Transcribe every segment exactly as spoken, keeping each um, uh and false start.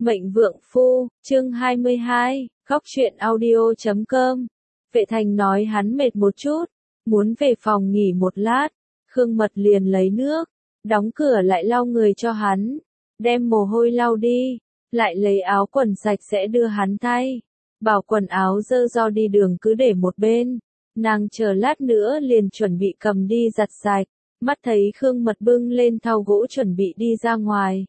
Mệnh Vượng Phu, chương hai mươi hai, góc truyện audio chấm com. Vệ Thành nói hắn mệt một chút, muốn về phòng nghỉ một lát. Khương Mật liền lấy nước, đóng cửa lại lau người cho hắn, đem mồ hôi lau đi, lại lấy áo quần sạch sẽ đưa hắn thay. Bảo quần áo dơ do đi đường cứ để một bên, nàng chờ lát nữa liền chuẩn bị cầm đi giặt sạch, mắt thấy Khương Mật bưng lên thau gỗ chuẩn bị đi ra ngoài.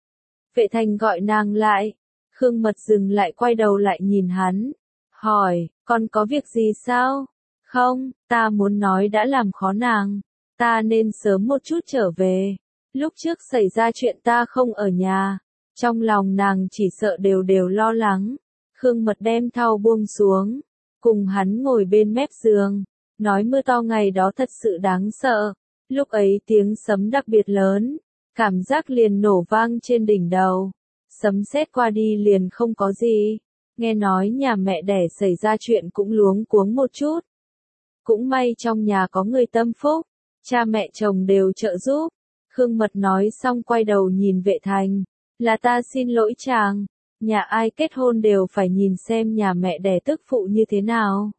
Vệ Thành gọi nàng lại, Khương Mật dừng lại quay đầu lại nhìn hắn, hỏi, con có việc gì sao? Không, ta muốn nói đã làm khó nàng, ta nên sớm một chút trở về. Lúc trước xảy ra chuyện ta không ở nhà, trong lòng nàng chỉ sợ đều đều lo lắng. Khương Mật đem thau buông xuống, cùng hắn ngồi bên mép giường, nói mưa to ngày đó thật sự đáng sợ. Lúc ấy tiếng sấm đặc biệt lớn, cảm giác liền nổ vang trên đỉnh đầu. Sấm sét qua đi liền không có gì. Nghe nói nhà mẹ đẻ xảy ra chuyện cũng luống cuống một chút. Cũng may trong nhà có người tâm phúc, cha mẹ chồng đều trợ giúp. Khương Mật nói xong quay đầu nhìn Vệ Thành, là ta xin lỗi chàng, nhà ai kết hôn đều phải nhìn xem nhà mẹ đẻ tức phụ như thế nào.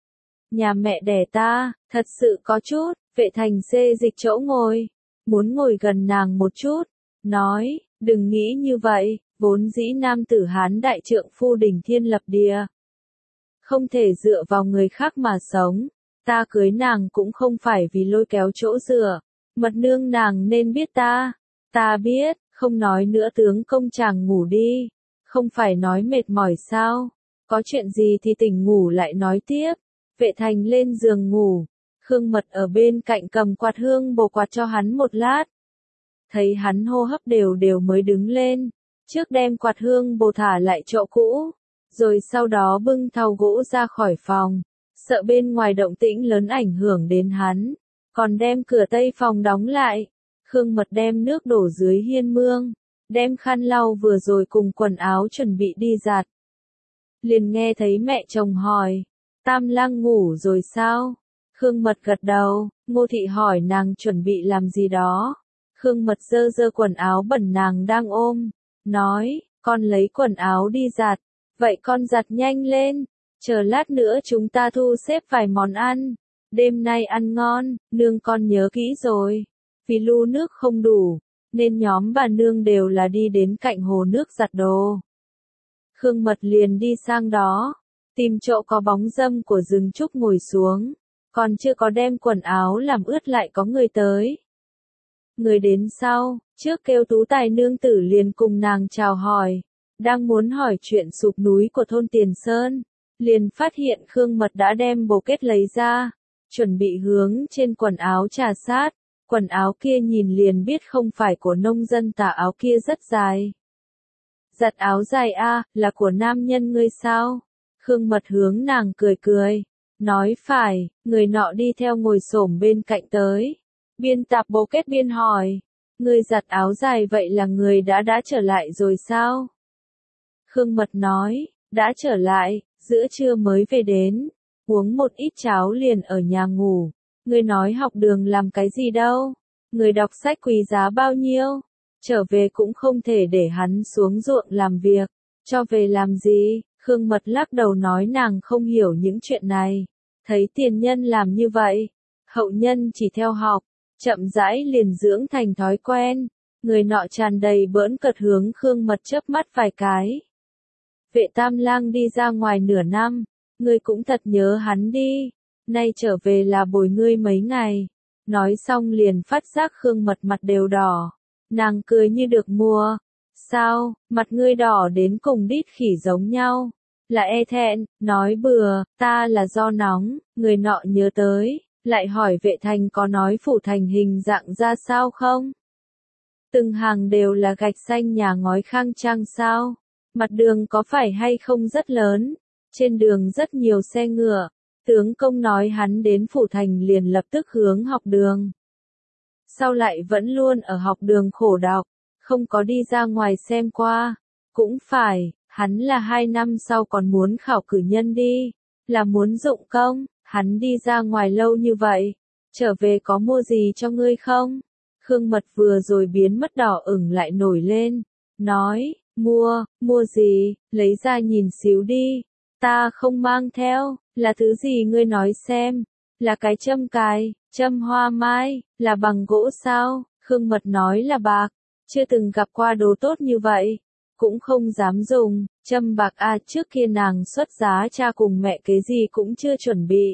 Nhà mẹ đẻ ta, thật sự có chút. Vệ Thành xê dịch chỗ ngồi, muốn ngồi gần nàng một chút, nói, đừng nghĩ như vậy, vốn dĩ nam tử Hán đại trượng phu đỉnh thiên lập địa. Không thể dựa vào người khác mà sống, ta cưới nàng cũng không phải vì lôi kéo chỗ dựa, Mật nương nàng nên biết ta, ta biết, không nói nữa tướng công chàng ngủ đi, không phải nói mệt mỏi sao, có chuyện gì thì tỉnh ngủ lại nói tiếp. Vệ Thành lên giường ngủ. Khương Mật ở bên cạnh cầm quạt hương bồ quạt cho hắn một lát. Thấy hắn hô hấp đều đều mới đứng lên, trước đem quạt hương bồ thả lại chỗ cũ, rồi sau đó bưng thau gỗ ra khỏi phòng, sợ bên ngoài động tĩnh lớn ảnh hưởng đến hắn, còn đem cửa tây phòng đóng lại. Khương Mật đem nước đổ dưới hiên mương, đem khăn lau vừa rồi cùng quần áo chuẩn bị đi giặt. Liền nghe thấy mẹ chồng hỏi, Tam lang ngủ rồi sao? Khương Mật gật đầu, Ngô Thị hỏi nàng chuẩn bị làm gì đó. Khương Mật giơ giơ quần áo bẩn nàng đang ôm, nói, con lấy quần áo đi giặt, vậy con giặt nhanh lên, chờ lát nữa chúng ta thu xếp vài món ăn, đêm nay ăn ngon, nương con nhớ kỹ rồi. Vì lu nước không đủ, nên nhóm bà nương đều là đi đến cạnh hồ nước giặt đồ. Khương Mật liền đi sang đó, tìm chỗ có bóng râm của rừng trúc ngồi xuống. Còn chưa có đem quần áo làm ướt lại có người tới. Người đến sau, trước kêu Tú Tài nương tử liền cùng nàng chào hỏi, đang muốn hỏi chuyện sụp núi của thôn Tiền Sơn, liền phát hiện Khương Mật đã đem bồ kết lấy ra, chuẩn bị hướng trên quần áo trà sát, quần áo kia nhìn liền biết không phải của nông dân, tà áo kia rất dài. Giặt áo dài a, là của nam nhân ngươi sao? Khương Mật hướng nàng cười cười. Nói phải, người nọ đi theo ngồi xổm bên cạnh tới. Biên tạp bồ kết biên hỏi, người giặt áo dài vậy là người đã đã trở lại rồi sao? Khương Mật nói, đã trở lại, giữa trưa mới về đến, uống một ít cháo liền ở nhà ngủ. Người nói học đường làm cái gì đâu, người đọc sách quý giá bao nhiêu, trở về cũng không thể để hắn xuống ruộng làm việc, cho về làm gì? Khương Mật lắc đầu nói nàng không hiểu những chuyện này, thấy tiền nhân làm như vậy, hậu nhân chỉ theo học, chậm rãi liền dưỡng thành thói quen. Người nọ tràn đầy bỡn cợt hướng Khương Mật chớp mắt vài cái. Vệ Tam lang đi ra ngoài nửa năm, ngươi cũng thật nhớ hắn đi, nay trở về là bồi ngươi mấy ngày. Nói xong liền phát giác Khương Mật mặt đều đỏ, nàng cười như được mua. Sao, mặt ngươi đỏ đến cùng đít khỉ giống nhau? Là e thẹn, nói bừa, ta là do nóng. Người nọ nhớ tới, lại hỏi Vệ Thành có nói phủ thành hình dạng ra sao không? Từng hàng đều là gạch xanh nhà ngói khang trang sao? Mặt đường có phải hay không rất lớn? Trên đường rất nhiều xe ngựa. Tướng công nói hắn đến phủ thành liền lập tức hướng học đường. Sau lại vẫn luôn ở học đường khổ đọc, không có đi ra ngoài xem qua. Cũng phải, hắn là hai năm sau còn muốn khảo cử nhân đi, là muốn dụng công, hắn đi ra ngoài lâu như vậy, trở về có mua gì cho ngươi không? Khương Mật vừa rồi biến mất đỏ ửng lại nổi lên, nói, Mua, mua gì, lấy ra nhìn xíu đi. Ta không mang theo, là thứ gì ngươi nói xem, là cái châm cài, châm hoa mai, là bằng gỗ sao, Khương Mật nói là bạc, chưa từng gặp qua đồ tốt như vậy, cũng không dám dùng, châm bạc a trước kia nàng xuất giá cha cùng mẹ cái gì cũng chưa chuẩn bị.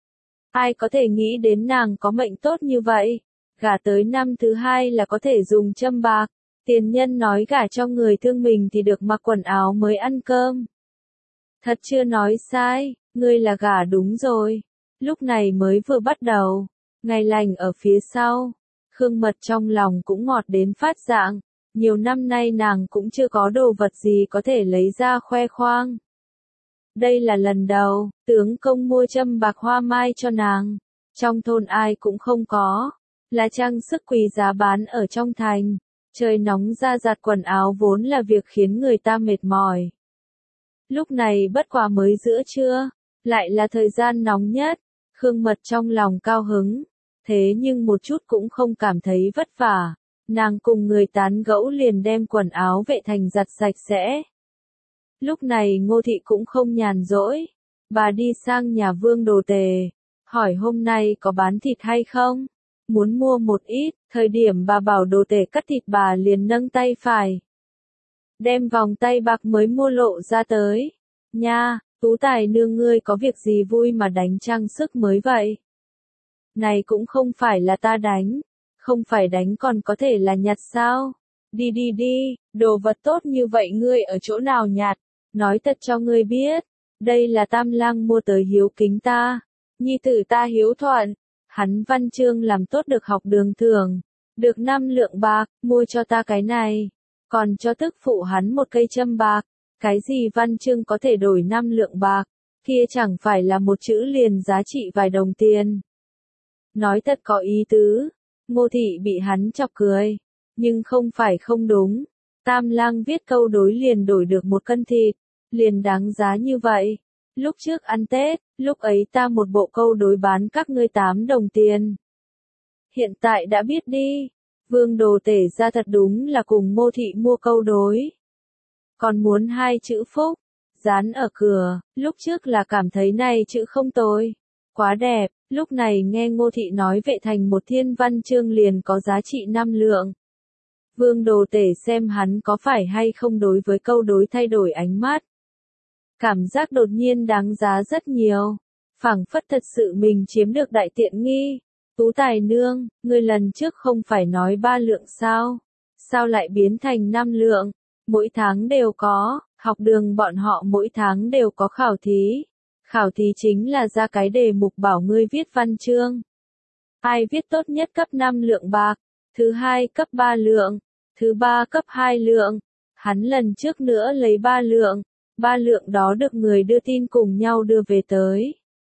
Ai có thể nghĩ đến nàng có mệnh tốt như vậy, gả tới năm thứ hai là có thể dùng châm bạc, tiền nhân nói gả cho người thương mình thì được mặc quần áo mới ăn cơm. Thật chưa nói sai, ngươi là gả đúng rồi. Lúc này mới vừa bắt đầu, ngày lành ở phía sau. Khương Mật trong lòng cũng ngọt đến phát dạng, nhiều năm nay nàng cũng chưa có đồ vật gì có thể lấy ra khoe khoang. Đây là lần đầu, tướng công mua châm bạc hoa mai cho nàng. Trong thôn ai cũng không có, là trang sức quý giá bán ở trong thành. Trời nóng ra giặt quần áo vốn là việc khiến người ta mệt mỏi. Lúc này bất quá mới giữa trưa, lại là thời gian nóng nhất, Khương Mật trong lòng cao hứng, thế nhưng một chút cũng không cảm thấy vất vả, nàng cùng người tán gẫu liền đem quần áo vệ thành giặt sạch sẽ. Lúc này Ngô Thị cũng không nhàn rỗi, bà đi sang nhà Vương Đồ Tề, hỏi hôm nay có bán thịt hay không, muốn mua một ít, thời điểm bà bảo Đồ Tề cắt thịt bà liền nâng tay phải. Đem vòng tay bạc mới mua lộ ra tới. Nha, Tú Tài nương ngươi có việc gì vui mà đánh trang sức mới vậy? Này cũng không phải là ta đánh, không phải đánh còn có thể là nhặt sao? Đi đi đi, đồ vật tốt như vậy ngươi ở chỗ nào nhặt? Nói thật cho ngươi biết, đây là Tam Lang mua tới hiếu kính ta, nhi tử ta hiếu thuận, hắn văn chương làm tốt được học đường thường, được năm lượng bạc, mua cho ta cái này. Còn cho tức phụ hắn một cây châm bạc, cái gì văn chương có thể đổi năm lượng bạc, kia chẳng phải là một chữ liền giá trị vài đồng tiền. Nói thật có ý tứ, Ngô Thị bị hắn chọc cười, nhưng không phải không đúng. Tam Lang viết câu đối liền đổi được một cân thịt, liền đáng giá như vậy. Lúc trước ăn Tết, lúc ấy ta một bộ câu đối bán các ngươi tám đồng tiền. Hiện tại đã biết đi. Vương Đồ Tể ra thật đúng là cùng Ngô Thị mua câu đối. Còn muốn hai chữ phúc, dán ở cửa, lúc trước là cảm thấy này chữ không tồi, quá đẹp, lúc này nghe Ngô Thị nói vệ thành một thiên văn chương liền có giá trị năm lượng. Vương Đồ Tể xem hắn có phải hay không đối với câu đối thay đổi ánh mắt. Cảm giác đột nhiên đáng giá rất nhiều, phảng phất thật sự mình chiếm được đại tiện nghi. Tú Tài nương, ngươi lần trước không phải nói ba lượng sao? Sao lại biến thành năm lượng? Mỗi tháng đều có, học đường bọn họ mỗi tháng đều có khảo thí. Khảo thí chính là ra cái đề mục bảo ngươi viết văn chương. Ai viết tốt nhất cấp năm lượng bạc, thứ hai cấp ba lượng, thứ ba cấp hai lượng. Hắn lần trước nữa lấy ba lượng, ba lượng đó được người đưa tin cùng nhau đưa về tới.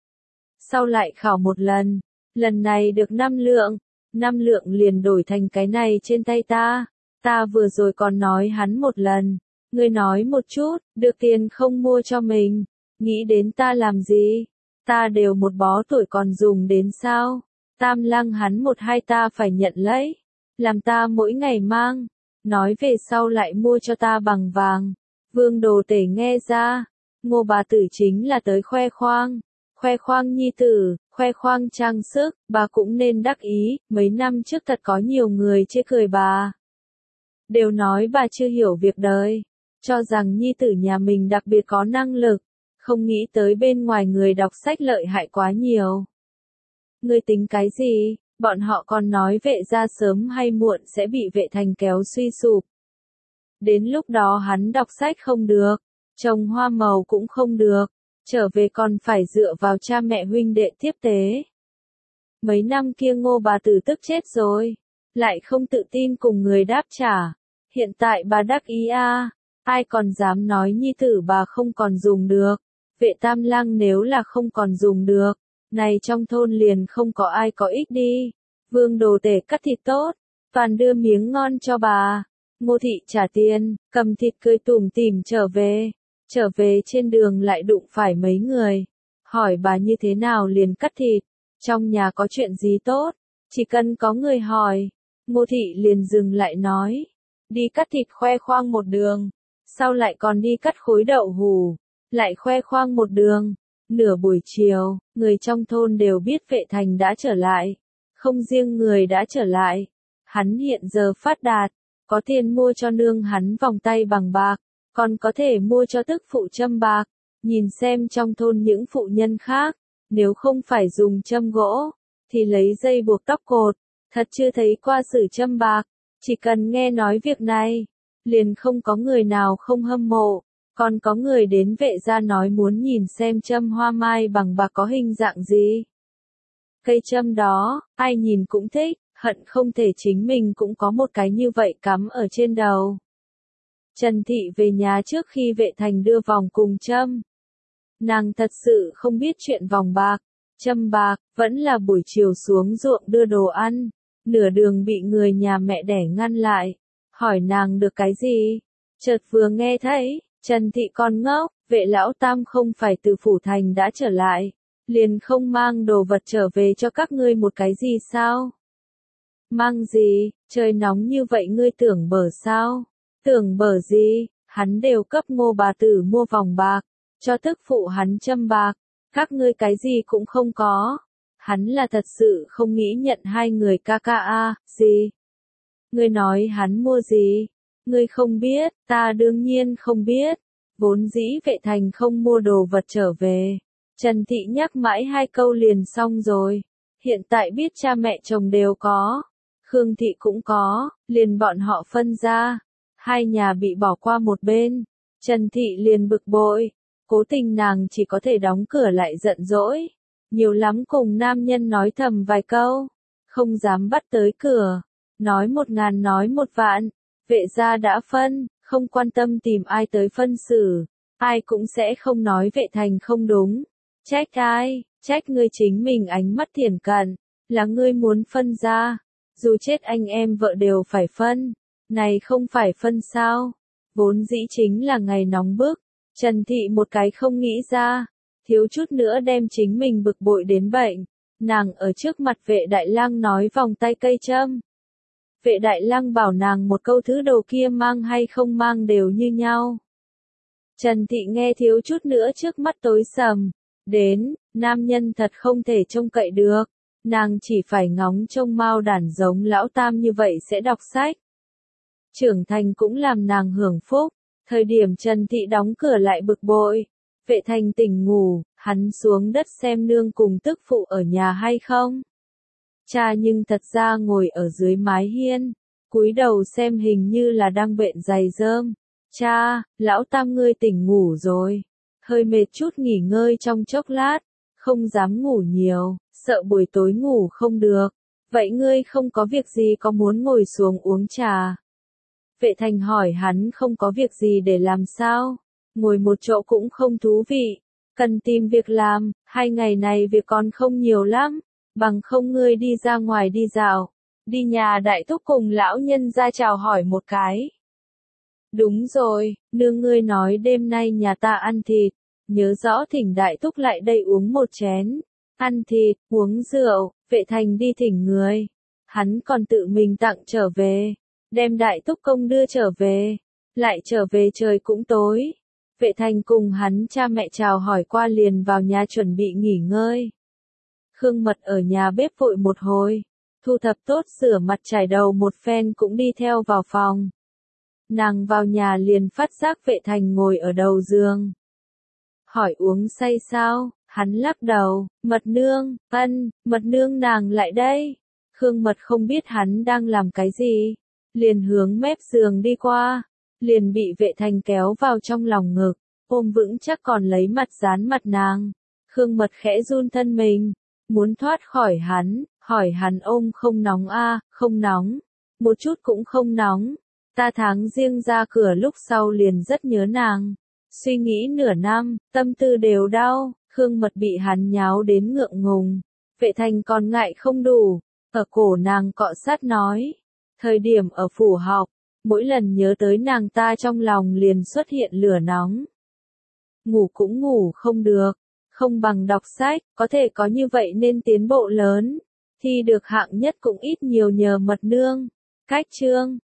Sau lại khảo một lần. Lần này được năm lượng, năm lượng liền đổi thành cái này trên tay ta, ta vừa rồi còn nói hắn một lần, ngươi nói một chút, được tiền không mua cho mình, nghĩ đến ta làm gì, ta đều một bó tuổi còn dùng đến sao, Tam Lang hắn một hai ta phải nhận lấy, làm ta mỗi ngày mang, nói về sau lại mua cho ta bằng vàng. Vương Đồ Tể nghe ra, Ngô bà tử chính là tới khoe khoang. Khoe khoang nhi tử, khoe khoang trang sức, bà cũng nên đắc ý, mấy năm trước thật có nhiều người chê cười bà. Đều nói bà chưa hiểu việc đời, cho rằng nhi tử nhà mình đặc biệt có năng lực, không nghĩ tới bên ngoài người đọc sách lợi hại quá nhiều. Ngươi tính cái gì, bọn họ còn nói vệ gia sớm hay muộn sẽ bị vệ thành kéo suy sụp. Đến lúc đó hắn đọc sách không được, trồng hoa màu cũng không được. Trở về còn phải dựa vào cha mẹ huynh đệ tiếp tế. Mấy năm kia Ngô bà tử tức chết rồi, lại không tự tin cùng người đáp trả. Hiện tại bà đắc ý a, à, ai còn dám nói nhi tử bà không còn dùng được. Vệ Tam Lang nếu là không còn dùng được, này trong thôn liền không có ai có ích đi. Vương Đồ Tể cắt thịt tốt, toàn đưa miếng ngon cho bà. Ngô Thị trả tiền, cầm thịt cười tủm tỉm trở về. Trở về trên đường lại đụng phải mấy người, hỏi bà như thế nào liền cắt thịt, trong nhà có chuyện gì tốt, chỉ cần có người hỏi, Ngô Thị liền dừng lại nói, đi cắt thịt khoe khoang một đường, Sau lại còn đi cắt khối đậu hù, lại khoe khoang một đường. Nửa buổi chiều, người trong thôn đều biết Vệ Thành đã trở lại. Không riêng người đã trở lại, hắn hiện giờ phát đạt, có tiền mua cho nương hắn vòng tay bằng bạc, còn có thể mua cho tức phụ châm bạc. Nhìn xem trong thôn những phụ nhân khác, nếu không phải dùng châm gỗ, thì lấy dây buộc tóc cột, thật chưa thấy qua sử châm bạc. Chỉ cần nghe nói việc này, liền không có người nào không hâm mộ. Còn có người đến Vệ gia nói muốn nhìn xem châm hoa mai bằng bạc có hình dạng gì. Cây châm đó, ai nhìn cũng thích, hận không thể chính mình cũng có một cái như vậy cắm ở trên đầu. Trần Thị về nhà trước khi Vệ Thành đưa vòng cùng châm. Nàng thật sự không biết chuyện vòng bạc, châm bạc, vẫn là buổi chiều xuống ruộng đưa đồ ăn. Nửa đường bị người nhà mẹ đẻ ngăn lại, hỏi nàng được cái gì. Chợt vừa nghe thấy, Trần Thị con ngốc, Vệ lão tam không phải từ phủ thành đã trở lại, liền không mang đồ vật trở về cho các ngươi một cái gì sao? Mang gì, trời nóng như vậy ngươi tưởng bở sao? Tưởng bở gì, hắn đều cấp Ngô bà tử mua vòng bạc, cho tức phụ hắn châm bạc, các ngươi cái gì cũng không có. Hắn là thật sự không nghĩ nhận hai người ca ca a, gì? Ngươi nói hắn mua gì? Ngươi không biết, ta đương nhiên không biết. Vốn dĩ Vệ Thành không mua đồ vật trở về. Trần Thị nhắc mãi hai câu liền xong rồi. Hiện tại biết cha mẹ chồng đều có. Khương Thị cũng có, liền bọn họ phân ra. Hai nhà bị bỏ qua một bên. Trần Thị liền bực bội. Cố tình nàng chỉ có thể đóng cửa lại giận dỗi. Nhiều lắm cùng nam nhân nói thầm vài câu. Không dám bắt tới cửa. Nói một ngàn nói một vạn. Vệ gia đã phân, không quan tâm tìm ai tới phân xử. Ai cũng sẽ không nói Vệ Thành không đúng. Trách ai, trách ngươi chính mình ánh mắt thiển cận. Là ngươi muốn phân ra. Dù chết anh em vợ đều phải phân. Này không phải phân sao. Vốn dĩ chính là ngày nóng bức. Trần Thị một cái không nghĩ ra. Thiếu chút nữa đem chính mình bực bội đến bệnh. Nàng ở trước mặt Vệ Đại Lang nói vòng tay cây châm. Vệ Đại Lang bảo nàng một câu thứ đồ kia mang hay không mang đều như nhau. Trần Thị nghe thiếu chút nữa trước mắt tối sầm. Đến, nam nhân thật không thể trông cậy được. Nàng chỉ phải ngóng trông Mao Đản giống lão tam như vậy sẽ đọc sách. Trưởng thành cũng làm nàng hưởng phúc. Thời điểm Trần Thị đóng cửa lại bực bội. Vệ Thành tỉnh ngủ, hắn xuống đất xem nương cùng tức phụ ở nhà hay không. Cha nhưng thật ra ngồi ở dưới mái hiên, cúi đầu xem hình như là đang bện giày rơm. Cha, lão tam ngươi tỉnh ngủ rồi. Hơi mệt chút nghỉ ngơi trong chốc lát, không dám ngủ nhiều, sợ buổi tối ngủ không được. Vậy ngươi không có việc gì có muốn ngồi xuống uống trà? Vệ Thành hỏi hắn không có việc gì để làm sao? Ngồi một chỗ cũng không thú vị. Cần tìm việc làm, hai ngày này việc còn không nhiều lắm. Bằng không ngươi đi ra ngoài đi dạo. Đi nhà đại thúc cùng lão nhân ra chào hỏi một cái. Đúng rồi, nương ngươi nói đêm nay nhà ta ăn thịt. Nhớ rõ thỉnh đại thúc lại đây uống một chén. Ăn thịt, uống rượu, Vệ Thành đi thỉnh người. Hắn còn tự mình tặng trở về. Đem đại thúc công đưa trở về. Lại trở về trời cũng tối. Vệ Thành cùng hắn cha mẹ chào hỏi qua liền vào nhà chuẩn bị nghỉ ngơi. Khương Mật ở nhà bếp vội một hồi. Thu thập tốt rửa mặt chải đầu một phen cũng đi theo vào phòng. Nàng vào nhà liền phát giác Vệ Thành ngồi ở đầu giường. Hỏi uống say sao, hắn lắc đầu, Mật nương, ân, Mật nương nàng lại đây. Khương Mật không biết hắn đang làm cái gì. Liền hướng mép giường đi qua. Liền bị Vệ Thành kéo vào trong lòng ngực. Ôm vững chắc còn lấy mặt dán mặt nàng. Khương Mật khẽ run thân mình. Muốn thoát khỏi hắn, hỏi hắn ôm không nóng a, à, không nóng. Một chút cũng không nóng. Ta tháng riêng ra cửa lúc sau liền rất nhớ nàng. Suy nghĩ nửa năm, tâm tư đều đau. Khương Mật bị hắn nháo đến ngượng ngùng. Vệ Thành còn ngại không đủ. Ở cổ nàng cọ sát nói. Thời điểm ở phủ học, mỗi lần nhớ tới nàng ta trong lòng liền xuất hiện lửa nóng. Ngủ cũng ngủ không được, không bằng đọc sách, có thể có như vậy nên tiến bộ lớn. Thi được hạng nhất cũng ít nhiều nhờ Mật nương. Cách chương